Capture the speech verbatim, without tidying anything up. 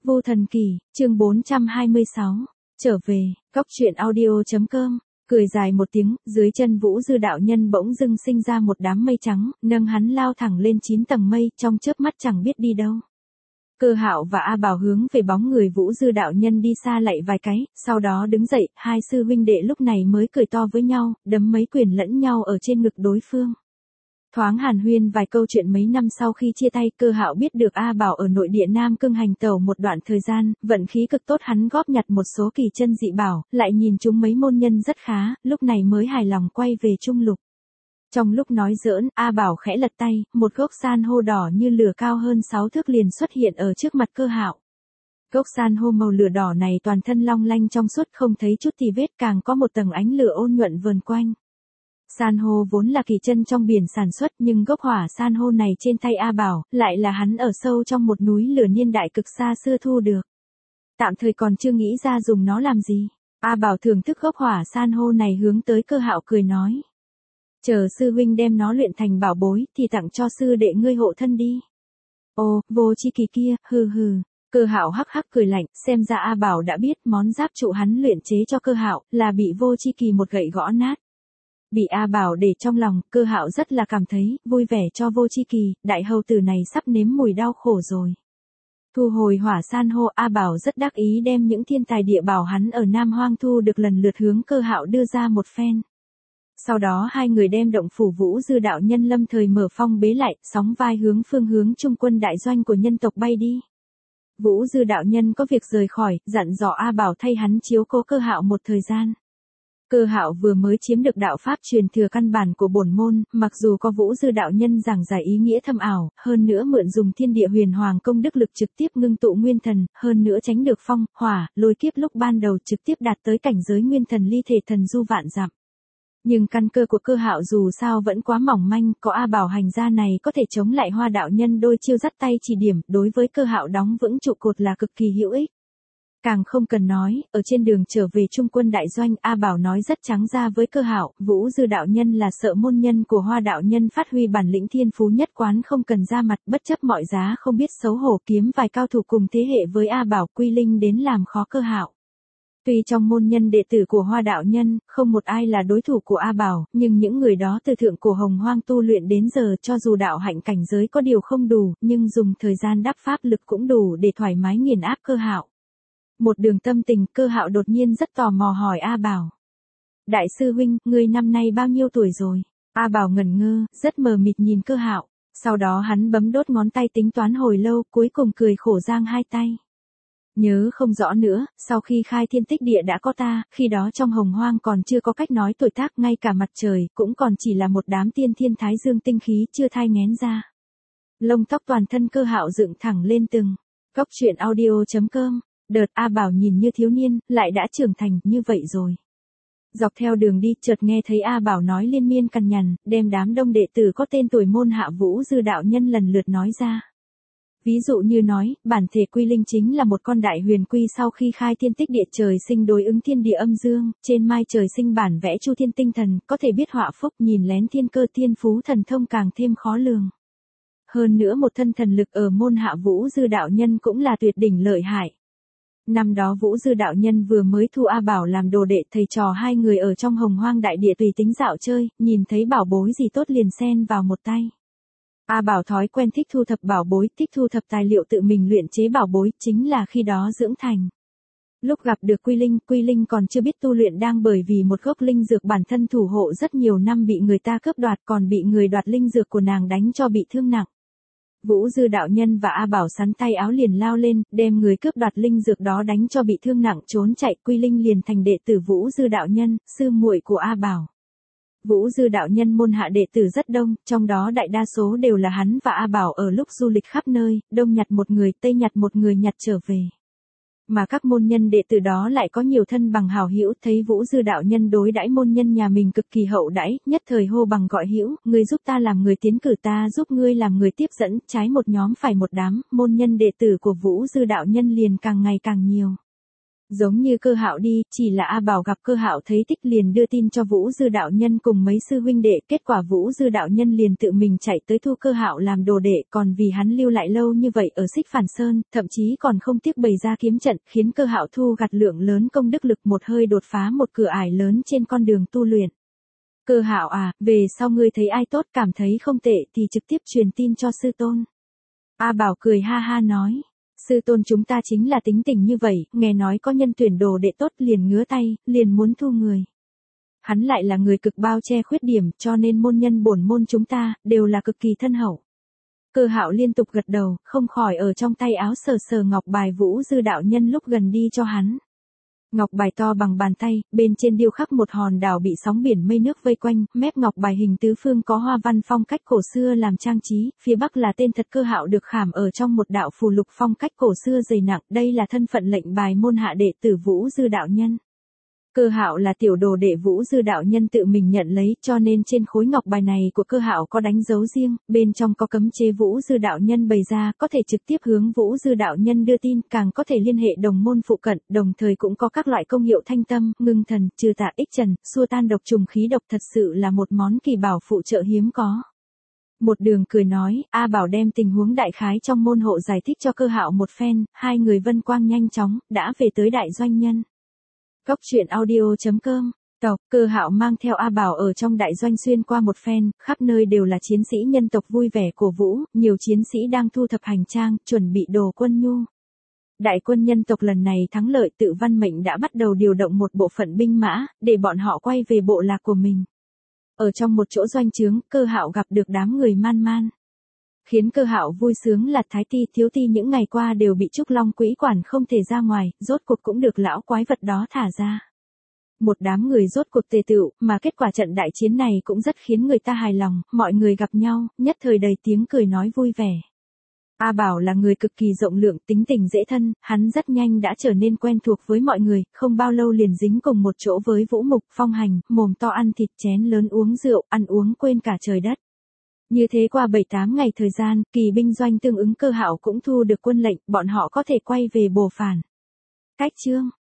Vô Thần Kỳ, chương bốn trăm hai mươi sáu, trở về, góc truyện audio.com, cười dài một tiếng, dưới chân Vũ Dư đạo nhân bỗng dưng sinh ra một đám mây trắng, nâng hắn lao thẳng lên chín tầng mây, trong chớp mắt chẳng biết đi đâu. Cơ Hạo và A Bảo hướng về bóng người Vũ Dư đạo nhân đi xa lạy vài cái, sau đó đứng dậy, hai sư huynh đệ lúc này mới cười to với nhau, đấm mấy quyền lẫn nhau ở trên ngực đối phương. Thoáng hàn huyên vài câu chuyện mấy năm sau khi chia tay, Cơ Hạo biết được A Bảo ở nội địa Nam Cương hành tẩu một đoạn thời gian, vận khí cực tốt, hắn góp nhặt một số kỳ chân dị bảo, lại nhìn chúng mấy môn nhân rất khá, lúc này mới hài lòng quay về Trung Lục. Trong lúc nói giỡn, A Bảo khẽ lật tay, một gốc san hô đỏ như lửa cao hơn sáu thước liền xuất hiện ở trước mặt Cơ Hạo. Gốc san hô màu lửa đỏ này toàn thân long lanh trong suốt, không thấy chút tì vết, càng có một tầng ánh lửa ôn nhuận vờn quanh. San hô vốn là kỳ chân trong biển sản xuất, nhưng gốc hỏa san hô này trên tay A Bảo, lại là hắn ở sâu trong một núi lửa niên đại cực xa xưa thu được. Tạm thời còn chưa nghĩ ra dùng nó làm gì. A Bảo thưởng thức gốc hỏa san hô này, hướng tới Cơ Hạo cười nói. Chờ sư huynh đem nó luyện thành bảo bối, thì tặng cho sư đệ ngươi hộ thân đi. Ồ, Vô Chi Kỳ kia, hừ hừ. Cơ Hạo hắc hắc cười lạnh, xem ra A Bảo đã biết món giáp trụ hắn luyện chế cho Cơ Hạo, là bị Vô Chi Kỳ một gậy gõ nát. Bị A Bảo để trong lòng, Cơ Hạo rất là cảm thấy vui vẻ cho Vô Chi Kỳ, đại hầu tử này sắp nếm mùi đau khổ rồi. Thu hồi hỏa san hô, A Bảo rất đắc ý đem những thiên tài địa bảo hắn ở Nam Hoang thu được lần lượt hướng Cơ Hạo đưa ra một phen. Sau đó hai người đem động phủ Vũ Dư đạo nhân lâm thời mở phong bế lại, sóng vai hướng phương hướng trung quân đại doanh của nhân tộc bay đi. Vũ Dư đạo nhân có việc rời khỏi, dặn dò A Bảo thay hắn chiếu cố Cơ Hạo một thời gian. Cơ Hạo vừa mới chiếm được đạo pháp truyền thừa căn bản của bổn môn, mặc dù có Vũ Dư đạo nhân giảng giải ý nghĩa thâm ảo, hơn nữa mượn dùng thiên địa huyền hoàng công đức lực trực tiếp ngưng tụ nguyên thần, hơn nữa tránh được phong, hỏa, lôi kiếp lúc ban đầu trực tiếp đạt tới cảnh giới nguyên thần ly thể thần du vạn dặm. Nhưng căn cơ của Cơ Hạo dù sao vẫn quá mỏng manh, có A Bảo hành gia này có thể chống lại Hoa đạo nhân đôi chiêu dắt tay chỉ điểm, đối với Cơ Hạo đóng vững trụ cột là cực kỳ hữu ích. Càng không cần nói, ở trên đường trở về trung quân đại doanh, A Bảo nói rất trắng ra với Cơ Hạo, Vũ Dư đạo nhân là sợ môn nhân của Hoa đạo nhân phát huy bản lĩnh thiên phú nhất quán, không cần ra mặt, bất chấp mọi giá, không biết xấu hổ kiếm vài cao thủ cùng thế hệ với A Bảo quy linh đến làm khó Cơ Hạo. Tuy trong môn nhân đệ tử của Hoa đạo nhân, không một ai là đối thủ của A Bảo, nhưng những người đó từ thượng cổ hồng hoang tu luyện đến giờ, cho dù đạo hạnh cảnh giới có điều không đủ, nhưng dùng thời gian đắp pháp lực cũng đủ để thoải mái nghiền áp Cơ Hạo. Một đường tâm tình, Cơ Hạo đột nhiên rất tò mò hỏi A Bảo. Đại sư huynh, ngươi năm nay bao nhiêu tuổi rồi? A Bảo ngẩn ngơ, rất mờ mịt nhìn Cơ Hạo, sau đó hắn bấm đốt ngón tay tính toán hồi lâu, cuối cùng cười khổ giang hai tay. Nhớ không rõ nữa, sau khi khai thiên tích địa đã có ta, khi đó trong hồng hoang còn chưa có cách nói tuổi tác, ngay cả mặt trời, cũng còn chỉ là một đám tiên thiên thái dương tinh khí chưa thai nghén ra. Lông tóc toàn thân Cơ Hạo dựng thẳng lên từng. Góc truyện audio.com, đợt A Bảo nhìn như thiếu niên, lại đã trưởng thành, như vậy rồi. Dọc theo đường đi, chợt nghe thấy A Bảo nói liên miên cằn nhằn, đem đám đông đệ tử có tên tuổi môn hạ Vũ Dư đạo nhân lần lượt nói ra. Ví dụ như nói, bản thể quy linh chính là một con đại huyền quy sau khi khai thiên tích địa trời sinh đối ứng thiên địa âm dương, trên mai trời sinh bản vẽ chu thiên tinh thần, có thể biết họa phúc, nhìn lén thiên cơ, thiên phú thần thông càng thêm khó lường. Hơn nữa một thân thần lực ở môn hạ Vũ Dư đạo nhân cũng là tuyệt đỉnh lợi hại. Năm đó Vũ Dư đạo nhân vừa mới thu A Bảo làm đồ đệ, thầy trò hai người ở trong hồng hoang đại địa tùy tính dạo chơi, nhìn thấy bảo bối gì tốt liền xen vào một tay. A Bảo thói quen thích thu thập bảo bối, thích thu thập tài liệu tự mình luyện chế bảo bối, chính là khi đó dưỡng thành. Lúc gặp được Quy Linh, Quy Linh còn chưa biết tu luyện, đang bởi vì một gốc linh dược bản thân thủ hộ rất nhiều năm bị người ta cướp đoạt, còn bị người đoạt linh dược của nàng đánh cho bị thương nặng. Vũ Dư đạo nhân và A Bảo sắn tay áo liền lao lên, đem người cướp đoạt linh dược đó đánh cho bị thương nặng trốn chạy, Quy Linh liền thành đệ tử Vũ Dư đạo nhân, sư muội của A Bảo. Vũ Dư đạo nhân môn hạ đệ tử rất đông, trong đó đại đa số đều là hắn và A Bảo ở lúc du lịch khắp nơi, đông nhặt một người, tây nhặt một người nhặt trở về. Mà các môn nhân đệ tử đó lại có nhiều thân bằng hảo hữu, thấy Vũ Dư đạo nhân đối đãi môn nhân nhà mình cực kỳ hậu đãi, nhất thời hô bằng gọi hữu, ngươi giúp ta làm người tiến cử, ta giúp ngươi làm người tiếp dẫn, trái một nhóm phải một đám, môn nhân đệ tử của Vũ Dư đạo nhân liền càng ngày càng nhiều. Giống như Cơ Hạo đi, chỉ là A Bảo gặp Cơ Hạo thấy tích liền đưa tin cho Vũ Dư đạo nhân cùng mấy sư huynh đệ, kết quả Vũ Dư đạo nhân liền tự mình chạy tới thu Cơ Hạo làm đồ đệ, còn vì hắn lưu lại lâu như vậy ở Xích Phản Sơn, thậm chí còn không tiếc bày ra kiếm trận, khiến Cơ Hạo thu gặt lượng lớn công đức lực một hơi đột phá một cửa ải lớn trên con đường tu luyện. Cơ Hạo à, về sau ngươi thấy ai tốt cảm thấy không tệ thì trực tiếp truyền tin cho sư tôn. A Bảo cười ha ha nói. Sư tôn chúng ta chính là tính tình như vậy, nghe nói có nhân tuyển đồ đệ tốt liền ngứa tay, liền muốn thu người. Hắn lại là người cực bao che khuyết điểm, cho nên môn nhân bổn môn chúng ta, đều là cực kỳ thân hậu. Cơ Hạo liên tục gật đầu, không khỏi ở trong tay áo sờ sờ ngọc bài Vũ Dư đạo nhân lúc gần đi cho hắn. Ngọc bài to bằng bàn tay, bên trên điêu khắc một hòn đảo bị sóng biển mây nước vây quanh, mép ngọc bài hình tứ phương có hoa văn phong cách cổ xưa làm trang trí, phía bắc là tên thật Cơ Hạo được khảm ở trong một đạo phù lục phong cách cổ xưa dày nặng, đây là thân phận lệnh bài môn hạ đệ tử Vũ Dư đạo nhân. Cơ Hạo là tiểu đồ đệ Vũ Dư đạo nhân tự mình nhận lấy, cho nên trên khối ngọc bài này của Cơ Hạo có đánh dấu riêng, bên trong có cấm chế Vũ Dư đạo nhân bày ra, có thể trực tiếp hướng Vũ Dư đạo nhân đưa tin, càng có thể liên hệ đồng môn phụ cận, đồng thời cũng có các loại công hiệu thanh tâm, ngưng thần, trừ tà ích trần, xua tan độc trùng khí độc, thật sự là một món kỳ bảo phụ trợ hiếm có. Một đường cười nói, A Bảo đem tình huống đại khái trong môn hộ giải thích cho Cơ Hạo một phen, hai người vân quang nhanh chóng, đã về tới đại doanh nhân. Góc truyện audio chấm com, tộc, Cơ Hạo mang theo A Bảo ở trong đại doanh xuyên qua một phen, khắp nơi đều là chiến sĩ nhân tộc vui vẻ cổ vũ, nhiều chiến sĩ đang thu thập hành trang, chuẩn bị đồ quân nhu. Đại quân nhân tộc lần này thắng lợi tự văn mệnh đã bắt đầu điều động một bộ phận binh mã, để bọn họ quay về bộ lạc của mình. Ở trong một chỗ doanh trướng, Cơ Hạo gặp được đám người man man. Khiến Cơ Hạo vui sướng là Thái Ti Thiếu Ti những ngày qua đều bị Trúc Long Quỹ quản không thể ra ngoài, rốt cuộc cũng được lão quái vật đó thả ra. Một đám người rốt cuộc tề tựu, mà kết quả trận đại chiến này cũng rất khiến người ta hài lòng, mọi người gặp nhau, nhất thời đầy tiếng cười nói vui vẻ. A Bảo là người cực kỳ rộng lượng, tính tình dễ thân, hắn rất nhanh đã trở nên quen thuộc với mọi người, không bao lâu liền dính cùng một chỗ với Vũ Mục, Phong Hành, mồm to ăn thịt chén lớn uống rượu, ăn uống quên cả trời đất. Như thế qua bảy tám ngày thời gian, kỳ binh doanh tương ứng Cơ Hạo cũng thu được quân lệnh, bọn họ có thể quay về Bồ Phản. Cách chương